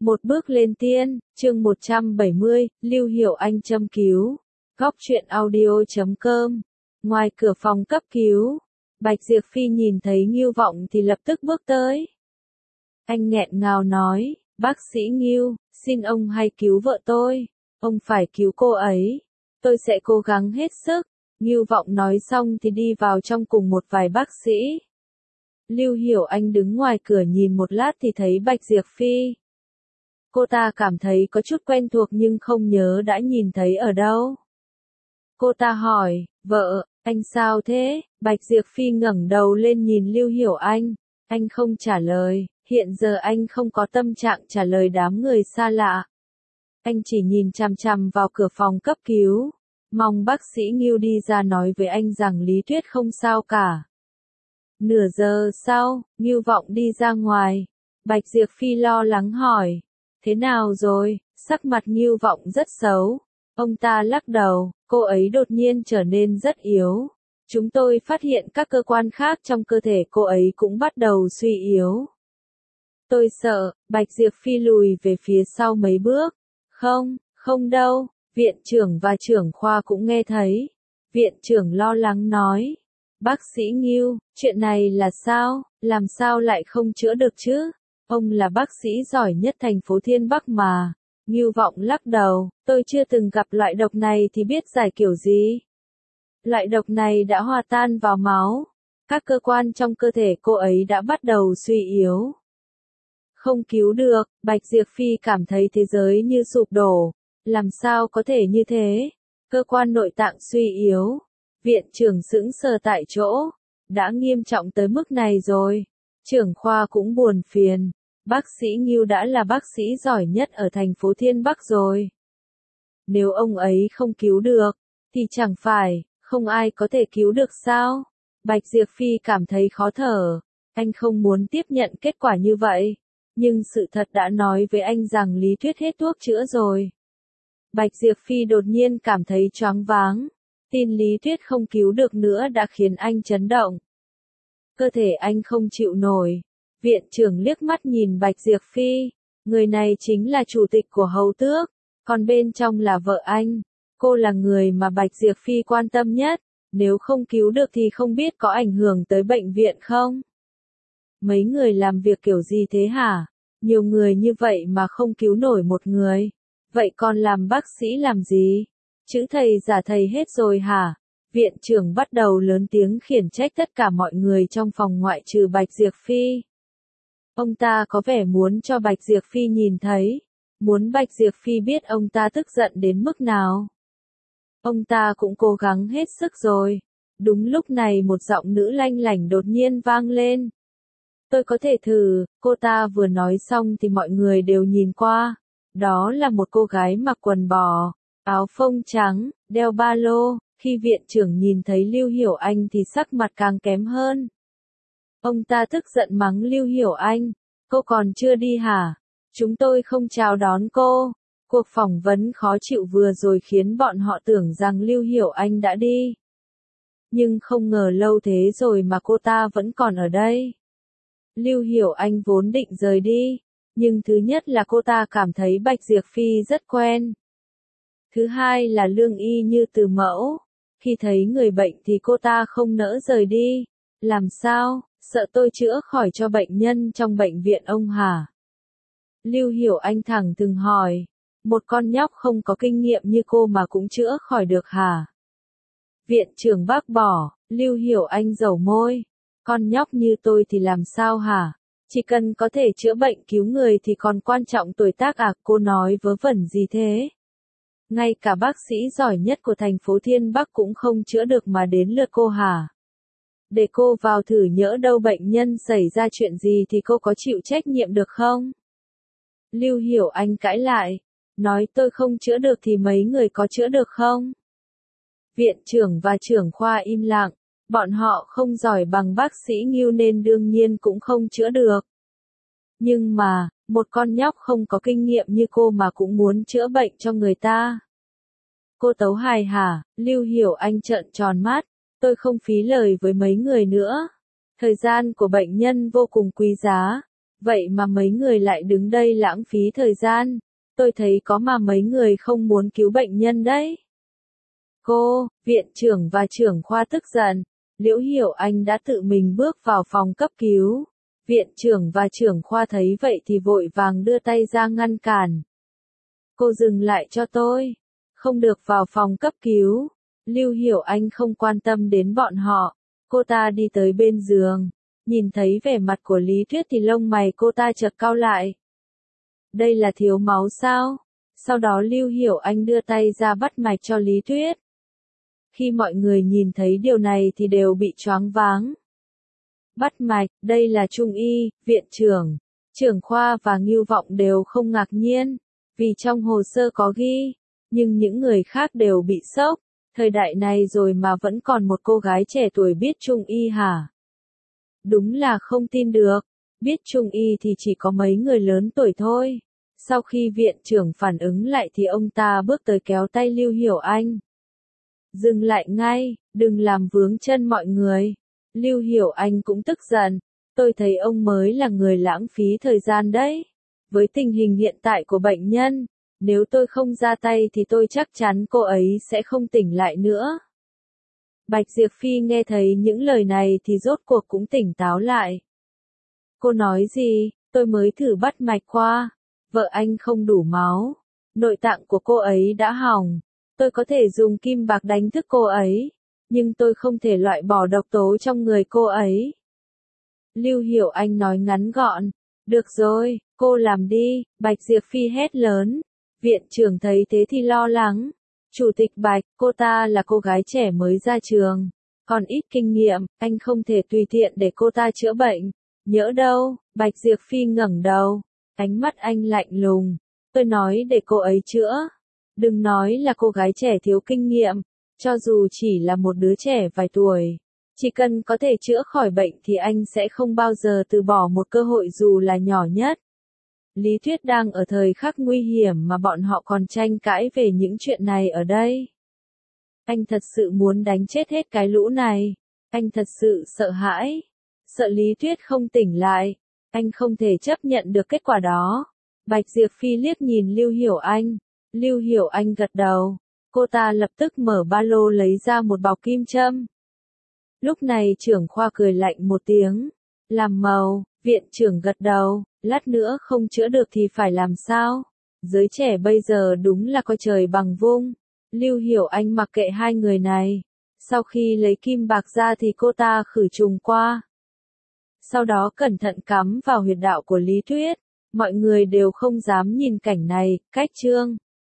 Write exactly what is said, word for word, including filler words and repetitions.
Một bước lên tiên, chương một trăm bảy mươi, Lưu Hiểu Anh châm cứu. Góc truyện audio chấm com. Ngoài cửa phòng cấp cứu, Bạch Diệp Phi nhìn thấy Ngưu Vọng thì lập tức bước tới. Anh nghẹn ngào nói, bác sĩ Ngưu, xin ông hãy cứu vợ tôi, ông phải cứu cô ấy, tôi sẽ cố gắng hết sức. Ngưu Vọng nói xong thì đi vào trong cùng một vài bác sĩ. Lưu Hiểu Anh đứng ngoài cửa nhìn một lát thì thấy Bạch Diệp Phi. Cô ta cảm thấy có chút quen thuộc nhưng không nhớ đã nhìn thấy ở đâu. Cô ta hỏi, vợ, anh sao thế? Bạch Diệp Phi ngẩng đầu lên nhìn Lưu Hiểu Anh. Anh không trả lời, hiện giờ anh không có tâm trạng trả lời đám người xa lạ. Anh chỉ nhìn chằm chằm vào cửa phòng cấp cứu, mong bác sĩ Ngưu đi ra nói với anh rằng Lý Tuyết không sao cả. Nửa giờ sau, Ngưu Vọng đi ra ngoài. Bạch Diệp Phi lo lắng hỏi, thế nào rồi? Sắc mặt Ngưu Vọng rất xấu. Ông ta lắc đầu, cô ấy đột nhiên trở nên rất yếu. Chúng tôi phát hiện các cơ quan khác trong cơ thể cô ấy cũng bắt đầu suy yếu. Tôi sợ. Bạch Diệp Phi lùi về phía sau mấy bước. Không, không đâu. Viện trưởng và trưởng khoa cũng nghe thấy. Viện trưởng lo lắng nói. Bác sĩ Ngưu, chuyện này là sao? Làm sao lại không chữa được chứ? Ông là bác sĩ giỏi nhất thành phố Thiên Bắc mà. Ngưu Vọng lắc đầu, tôi chưa từng gặp loại độc này thì biết giải kiểu gì. Loại độc này đã hòa tan vào máu. Các cơ quan trong cơ thể cô ấy đã bắt đầu suy yếu. Không cứu được. Bạch Diệp Phi cảm thấy thế giới như sụp đổ. Làm sao có thể như thế? Cơ quan nội tạng suy yếu. Viện trưởng sững sờ tại chỗ. Đã nghiêm trọng tới mức này rồi. Trưởng khoa cũng buồn phiền. Bác sĩ Ngưu đã là bác sĩ giỏi nhất ở thành phố Thiên Bắc rồi. Nếu ông ấy không cứu được, thì chẳng phải, không ai có thể cứu được sao? Bạch Diệp Phi cảm thấy khó thở. Anh không muốn tiếp nhận kết quả như vậy. Nhưng sự thật đã nói với anh rằng Lý Tuyết hết thuốc chữa rồi. Bạch Diệp Phi đột nhiên cảm thấy choáng váng. Tin Lý Tuyết không cứu được nữa đã khiến anh chấn động. Cơ thể anh không chịu nổi. Viện trưởng liếc mắt nhìn Bạch Diệp Phi. Người này chính là chủ tịch của Hầu Tước. Còn bên trong là vợ anh. Cô là người mà Bạch Diệp Phi quan tâm nhất. Nếu không cứu được thì không biết có ảnh hưởng tới bệnh viện không? Mấy người làm việc kiểu gì thế hả? Nhiều người như vậy mà không cứu nổi một người. Vậy còn làm bác sĩ làm gì? Chữ thầy giả thầy hết rồi hả? Viện trưởng bắt đầu lớn tiếng khiển trách tất cả mọi người trong phòng ngoại trừ Bạch Diệp Phi. Ông ta có vẻ muốn cho Bạch Diệp Phi nhìn thấy. Muốn Bạch Diệp Phi biết ông ta tức giận đến mức nào. Ông ta cũng cố gắng hết sức rồi. Đúng lúc này một giọng nữ lanh lảnh đột nhiên vang lên. Tôi có thể thử. Cô ta vừa nói xong thì mọi người đều nhìn qua. Đó là một cô gái mặc quần bò, áo phông trắng, đeo ba lô. Khi viện trưởng nhìn thấy Lưu Hiểu Anh thì sắc mặt càng kém hơn. Ông ta tức giận mắng Lưu Hiểu Anh. Cô còn chưa đi hả? Chúng tôi không chào đón cô. Cuộc phỏng vấn khó chịu vừa rồi khiến bọn họ tưởng rằng Lưu Hiểu Anh đã đi. Nhưng không ngờ lâu thế rồi mà cô ta vẫn còn ở đây. Lưu Hiểu Anh vốn định rời đi. Nhưng thứ nhất là cô ta cảm thấy Bạch Diệp Phi rất quen. Thứ hai là lương y như từ mẫu. Khi thấy người bệnh thì cô ta không nỡ rời đi. Làm sao? Sợ tôi chữa khỏi cho bệnh nhân trong bệnh viện ông hả? Lưu Hiểu Anh thẳng thừng hỏi. Một con nhóc không có kinh nghiệm như cô mà cũng chữa khỏi được hả? Viện trưởng bác bỏ. Lưu Hiểu Anh dẩu môi. Con nhóc như tôi thì làm sao hả? Chỉ cần có thể chữa bệnh cứu người thì còn quan trọng tuổi tác à? Cô nói vớ vẩn gì thế? Ngay cả bác sĩ giỏi nhất của thành phố Thiên Bắc cũng không chữa được mà đến lượt cô hả? Để cô vào thử nhỡ đâu bệnh nhân xảy ra chuyện gì thì cô có chịu trách nhiệm được không? Lưu Hiểu Anh cãi lại. Nói tôi không chữa được thì mấy người có chữa được không? Viện trưởng và trưởng khoa im lặng. Bọn họ không giỏi bằng bác sĩ Ngưu nên đương nhiên cũng không chữa được. Nhưng mà, một con nhóc không có kinh nghiệm như cô mà cũng muốn chữa bệnh cho người ta. Cô tấu hài hả? Lưu Hiểu Anh trợn tròn mắt. Tôi không phí lời với mấy người nữa. Thời gian của bệnh nhân vô cùng quý giá. Vậy mà mấy người lại đứng đây lãng phí thời gian. Tôi thấy có mà mấy người không muốn cứu bệnh nhân đấy. Cô, viện trưởng và trưởng khoa tức giận. Liễu Hiểu Anh đã tự mình bước vào phòng cấp cứu. Viện trưởng và trưởng khoa thấy vậy thì vội vàng đưa tay ra ngăn cản. Cô dừng lại cho tôi. Không được vào phòng cấp cứu. Lưu Hiểu Anh không quan tâm đến bọn họ. Cô ta đi tới bên giường. Nhìn thấy vẻ mặt của Lý Tuyết thì lông mày cô ta chợt cau lại. Đây là thiếu máu sao? Sau đó Lưu Hiểu Anh đưa tay ra bắt mạch cho Lý Tuyết. Khi mọi người nhìn thấy điều này thì đều bị choáng váng. Bắt mạch, đây là Trung y, viện trưởng, trưởng khoa và Ngưu Vọng đều không ngạc nhiên, vì trong hồ sơ có ghi, nhưng những người khác đều bị sốc. Thời đại này rồi mà vẫn còn một cô gái trẻ tuổi biết Trung y hả? Đúng là không tin được, biết Trung y thì chỉ có mấy người lớn tuổi thôi. Sau khi viện trưởng phản ứng lại thì ông ta bước tới kéo tay Lưu Hiểu Anh. Dừng lại ngay, đừng làm vướng chân mọi người. Lưu Hiểu Anh cũng tức giận. Tôi thấy ông mới là người lãng phí thời gian đấy. Với tình hình hiện tại của bệnh nhân, nếu tôi không ra tay thì tôi chắc chắn cô ấy sẽ không tỉnh lại nữa. Bạch Diệp Phi nghe thấy những lời này thì rốt cuộc cũng tỉnh táo lại. Cô nói gì? Tôi mới thử bắt mạch qua. Vợ anh không đủ máu. Nội tạng của cô ấy đã hỏng. Tôi có thể dùng kim bạc đánh thức cô ấy. Nhưng tôi không thể loại bỏ độc tố trong người cô ấy. Lưu Hiểu Anh nói ngắn gọn. Được rồi, cô làm đi, Bạch Diệp Phi hét lớn. Viện trưởng thấy thế thì lo lắng. Chủ tịch Bạch, cô ta là cô gái trẻ mới ra trường. Còn ít kinh nghiệm, anh không thể tùy tiện để cô ta chữa bệnh. Nhỡ đâu, Bạch Diệp Phi ngẩng đầu. Ánh mắt anh lạnh lùng. Tôi nói để cô ấy chữa. Đừng nói là cô gái trẻ thiếu kinh nghiệm. Cho dù chỉ là một đứa trẻ vài tuổi. Chỉ cần có thể chữa khỏi bệnh thì anh sẽ không bao giờ từ bỏ một cơ hội dù là nhỏ nhất. Lý Tuyết đang ở thời khắc nguy hiểm mà bọn họ còn tranh cãi về những chuyện này ở đây. Anh thật sự muốn đánh chết hết cái lũ này. Anh thật sự sợ hãi. Sợ Lý Tuyết không tỉnh lại. Anh không thể chấp nhận được kết quả đó. Bạch Diệp Phi liếc nhìn Lưu Hiểu Anh. Lưu Hiểu Anh gật đầu. Cô ta lập tức mở ba lô lấy ra một bọc kim châm. Lúc này trưởng khoa cười lạnh một tiếng. Làm màu, viện trưởng gật đầu. Lát nữa không chữa được thì phải làm sao? Giới trẻ bây giờ đúng là coi trời bằng vung. Lưu Hiểu Anh mặc kệ hai người này. Sau khi lấy kim bạc ra thì cô ta khử trùng qua. Sau đó cẩn thận cắm vào huyệt đạo của Lý Tuyết. Mọi người đều không dám nhìn cảnh này, cách chương.